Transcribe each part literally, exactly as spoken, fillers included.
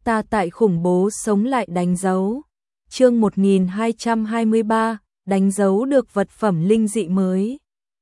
ta tại khủng bố sống lại đánh dấu. Chương một nghìn hai trăm hai mươi ba, đánh dấu được vật phẩm linh dị mới.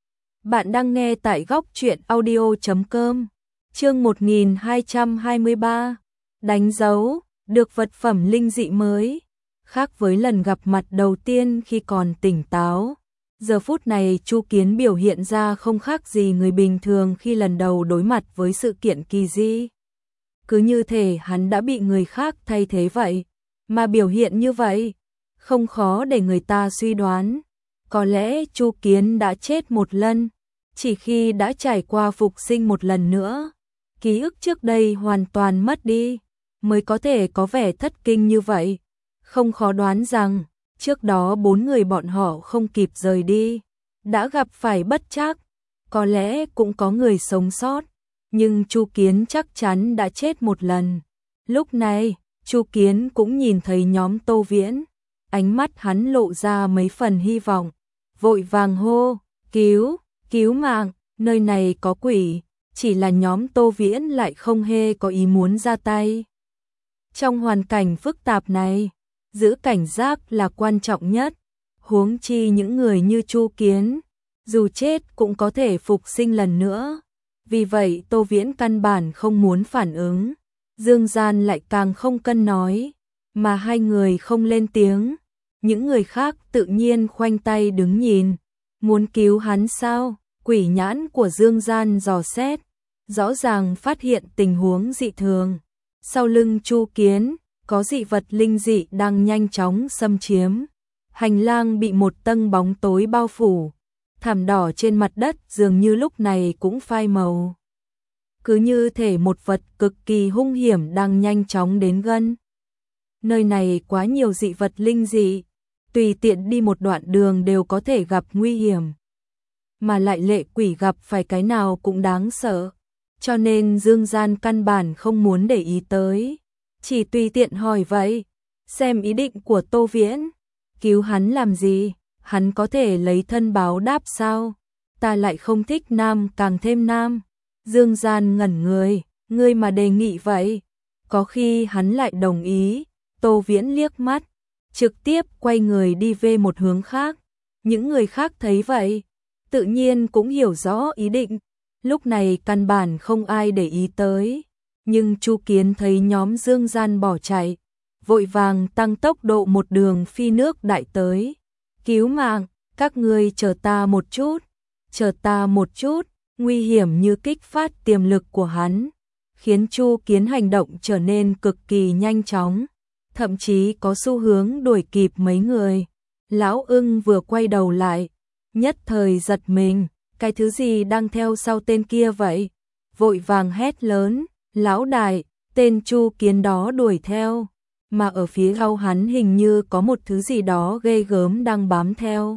Bạn đang nghe tại góc truyện audio chấm com. Chương một nghìn hai trăm hai mươi ba, đánh dấu được vật phẩm linh dị mới. Khác với lần gặp mặt đầu tiên khi còn tỉnh táo, giờ phút này Chu Kiến biểu hiện ra không khác gì người bình thường khi lần đầu đối mặt với sự kiện kỳ dị. Cứ như thể hắn đã bị người khác thay thế vậy, mà biểu hiện như vậy, không khó để người ta suy đoán. Có lẽ Chu Kiến đã chết một lần, chỉ khi đã trải qua phục sinh một lần nữa, ký ức trước đây hoàn toàn mất đi, mới có thể có vẻ thất kinh như vậy. Không khó đoán rằng, trước đó bốn người bọn họ không kịp rời đi, đã gặp phải bất trắc, có lẽ cũng có người sống sót, nhưng Chu Kiến chắc chắn đã chết một lần. Lúc này, Chu Kiến cũng nhìn thấy nhóm Tô Viễn, ánh mắt hắn lộ ra mấy phần hy vọng, vội vàng hô, cứu, cứu mạng, nơi này có quỷ, chỉ là nhóm Tô Viễn lại không hề có ý muốn ra tay. Trong hoàn cảnh phức tạp này, giữ cảnh giác là quan trọng nhất, huống chi những người như Chu Kiến, dù chết cũng có thể phục sinh lần nữa. Vì vậy Tô Viễn căn bản không muốn phản ứng, Dương Gian lại càng không cân nói, mà hai người không lên tiếng. Những người khác tự nhiên khoanh tay đứng nhìn, muốn cứu hắn sao? Quỷ nhãn của Dương Gian dò xét, rõ ràng phát hiện tình huống dị thường. Sau lưng Chu Kiến, có dị vật linh dị đang nhanh chóng xâm chiếm. Hành lang bị một tầng bóng tối bao phủ, thảm đỏ trên mặt đất dường như lúc này cũng phai màu. Cứ như thể một vật cực kỳ hung hiểm đang nhanh chóng đến gần. Nơi này quá nhiều dị vật linh dị, tùy tiện đi một đoạn đường đều có thể gặp nguy hiểm. Mà lại lệ quỷ gặp phải cái nào cũng đáng sợ, cho nên Dương Gian căn bản không muốn để ý tới, chỉ tùy tiện hỏi vậy, xem ý định của Tô Viễn, cứu hắn làm gì, hắn có thể lấy thân báo đáp sao, ta lại không thích nam càng thêm nam. Dương Gian ngẩn người, ngươi mà đề nghị vậy, có khi hắn lại đồng ý. Tô Viễn liếc mắt, trực tiếp quay người đi về một hướng khác. Những người khác thấy vậy, tự nhiên cũng hiểu rõ ý định, lúc này căn bản không ai để ý tới. Nhưng Chu Kiến thấy nhóm Dương Gian bỏ chạy, vội vàng tăng tốc độ một đường phi nước đại tới. Cứu mạng, các ngươi chờ ta một chút, chờ ta một chút. Nguy hiểm như kích phát tiềm lực của hắn, khiến Chu Kiến hành động trở nên cực kỳ nhanh chóng, thậm chí có xu hướng đuổi kịp mấy người. Lão Ưng vừa quay đầu lại, nhất thời giật mình, cái thứ gì đang theo sau tên kia vậy? Vội vàng hét lớn, lão đại, tên Chu Kiến đó đuổi theo, mà ở phía sau hắn hình như có một thứ gì đó ghê gớm đang bám theo.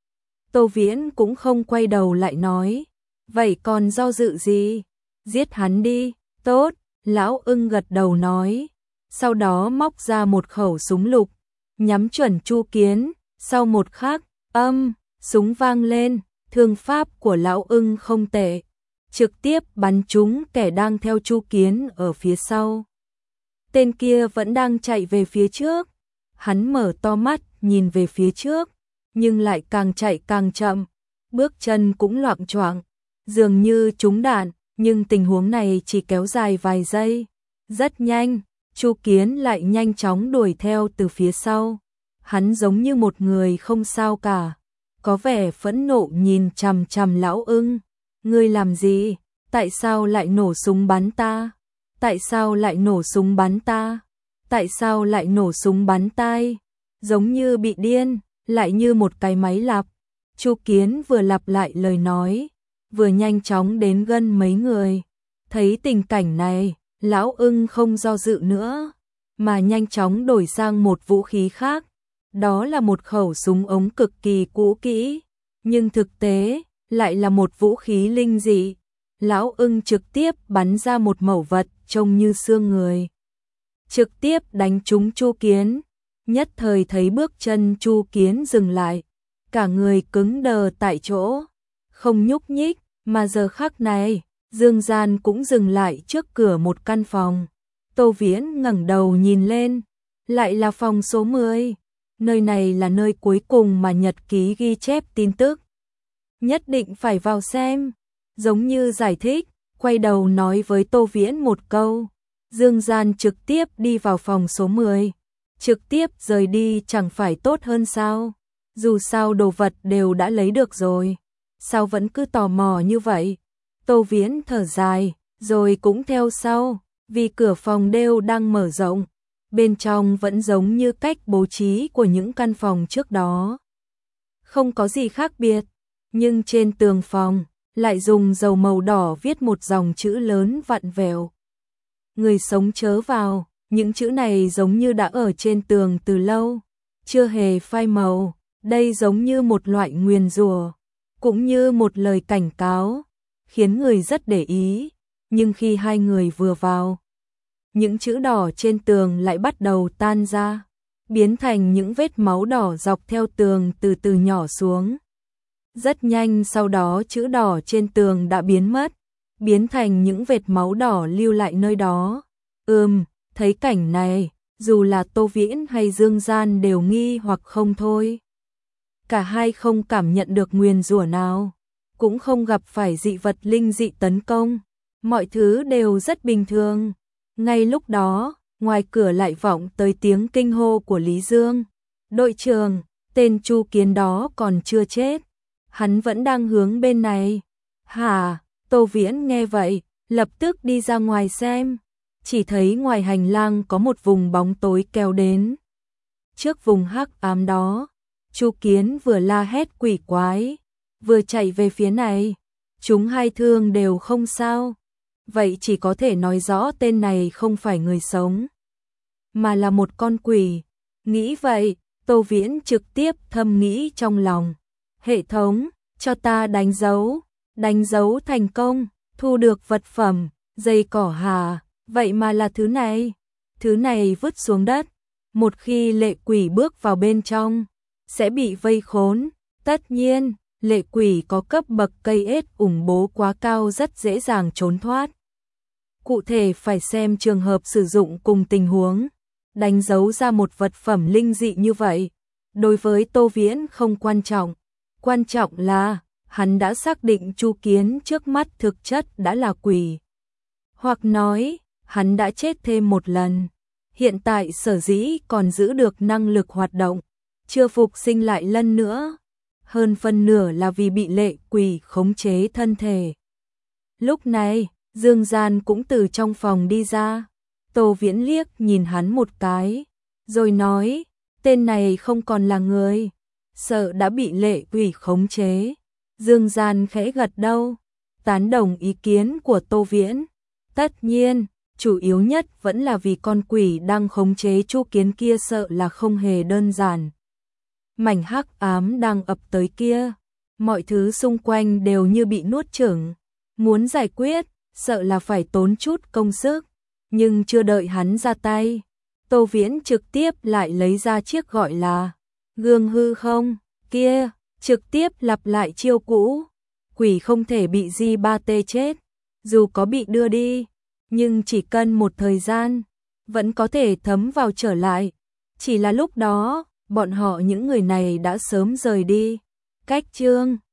Tô Viễn cũng không quay đầu lại nói, vậy còn do dự gì? Giết hắn đi. Tốt, lão Ưng gật đầu nói. Sau đó móc ra một khẩu súng lục, nhắm chuẩn Chu Kiến. Sau một khắc, âm, súng vang lên, thương pháp của lão Ưng không tệ, trực tiếp bắn trúng kẻ đang theo Chu Kiến ở phía sau. Tên kia vẫn đang chạy về phía trước, hắn mở to mắt nhìn về phía trước, nhưng lại càng chạy càng chậm, bước chân cũng loạng choạng, dường như trúng đạn, nhưng tình huống này chỉ kéo dài vài giây. Rất nhanh, Chu Kiến lại nhanh chóng đuổi theo từ phía sau. Hắn giống như một người không sao cả, có vẻ phẫn nộ nhìn chằm chằm lão Ưng. Ngươi làm gì? Tại sao lại nổ súng bắn ta? Tại sao lại nổ súng bắn ta? Tại sao lại nổ súng bắn tai? Giống như bị điên, lại như một cái máy lặp. Chu Kiến vừa lặp lại lời nói, vừa nhanh chóng đến gần mấy người. Thấy tình cảnh này, lão Ưng không do dự nữa, mà nhanh chóng đổi sang một vũ khí khác. Đó là một khẩu súng ống cực kỳ cũ kỹ, nhưng thực tế lại là một vũ khí linh dị. Lão Ưng trực tiếp bắn ra một mẩu vật trông như xương người, trực tiếp đánh trúng Chu Kiến. Nhất thời thấy bước chân Chu Kiến dừng lại, cả người cứng đờ tại chỗ, không nhúc nhích. Mà giờ khắc này, Dương Gian cũng dừng lại trước cửa một căn phòng. Tô Viễn ngẩng đầu nhìn lên, lại là phòng số mười. Nơi này là nơi cuối cùng mà nhật ký ghi chép tin tức. Nhất định phải vào xem. Giống như giải thích, quay đầu nói với Tô Viễn một câu. Dương Gian trực tiếp đi vào phòng số mười. Trực tiếp rời đi chẳng phải tốt hơn sao? Dù sao đồ vật đều đã lấy được rồi. Sao vẫn cứ tò mò như vậy? Tô Viễn thở dài, rồi cũng theo sau. Vì cửa phòng đều đang mở rộng. Bên trong vẫn giống như cách bố trí của những căn phòng trước đó. Không có gì khác biệt. Nhưng trên tường phòng, lại dùng dầu màu đỏ viết một dòng chữ lớn vặn vẹo. Người sống chớ vào, những chữ này giống như đã ở trên tường từ lâu, chưa hề phai màu, đây giống như một loại nguyền rủa, cũng như một lời cảnh cáo, khiến người rất để ý, nhưng khi hai người vừa vào, những chữ đỏ trên tường lại bắt đầu tan ra, biến thành những vết máu đỏ dọc theo tường từ từ nhỏ xuống. Rất nhanh sau đó chữ đỏ trên tường đã biến mất, biến thành những vệt máu đỏ lưu lại nơi đó. Ừm, thấy cảnh này, dù là Tô Viễn hay Dương Gian đều nghi hoặc không thôi. Cả hai không cảm nhận được nguyền rủa nào, cũng không gặp phải dị vật linh dị tấn công, mọi thứ đều rất bình thường. Ngay lúc đó, ngoài cửa lại vọng tới tiếng kinh hô của Lý Dương. Đội trưởng, tên Chu Kiến đó còn chưa chết. Hắn vẫn đang hướng bên này. Hả? Tô Viễn nghe vậy, lập tức đi ra ngoài xem. Chỉ thấy ngoài hành lang có một vùng bóng tối kéo đến. Trước vùng hắc ám đó, Chu Kiến vừa la hét quỷ quái, vừa chạy về phía này. Chúng hai thương đều không sao. Vậy chỉ có thể nói rõ tên này không phải người sống, mà là một con quỷ. Nghĩ vậy, Tô Viễn trực tiếp thầm nghĩ trong lòng. Hệ thống, cho ta đánh dấu. Đánh dấu thành công, thu được vật phẩm, dây cỏ hà. Vậy mà là thứ này. Thứ này vứt xuống đất. Một khi lệ quỷ bước vào bên trong, sẽ bị vây khốn. Tất nhiên, lệ quỷ có cấp bậc cây ết ủng bố quá cao rất dễ dàng trốn thoát. Cụ thể phải xem trường hợp sử dụng cùng tình huống. Đánh dấu ra một vật phẩm linh dị như vậy, đối với Tô Viễn không quan trọng. Quan trọng là, hắn đã xác định Chu Kiến trước mắt thực chất đã là quỷ. Hoặc nói, hắn đã chết thêm một lần. Hiện tại sở dĩ còn giữ được năng lực hoạt động, chưa phục sinh lại lần nữa. Hơn phân nửa là vì bị lệ quỷ khống chế thân thể. Lúc này, Dương Gian cũng từ trong phòng đi ra. Tô Viễn liếc nhìn hắn một cái, rồi nói, tên này không còn là người, sợ đã bị lệ quỷ khống chế. Dương Gian khẽ gật đầu, tán đồng ý kiến của Tô Viễn. Tất nhiên, chủ yếu nhất vẫn là vì con quỷ đang khống chế Chu Kiến kia sợ là không hề đơn giản. Mảnh hắc ám đang ập tới kia, mọi thứ xung quanh đều như bị nuốt chửng. Muốn giải quyết, sợ là phải tốn chút công sức. Nhưng chưa đợi hắn ra tay, Tô Viễn trực tiếp lại lấy ra chiếc gọi là gương hư không kia, trực tiếp lặp lại chiêu cũ. Quỷ không thể bị Di ba tê chết, dù có bị đưa đi, nhưng chỉ cần một thời gian, vẫn có thể thấm vào trở lại. Chỉ là lúc đó, bọn họ những người này đã sớm rời đi. Cách chương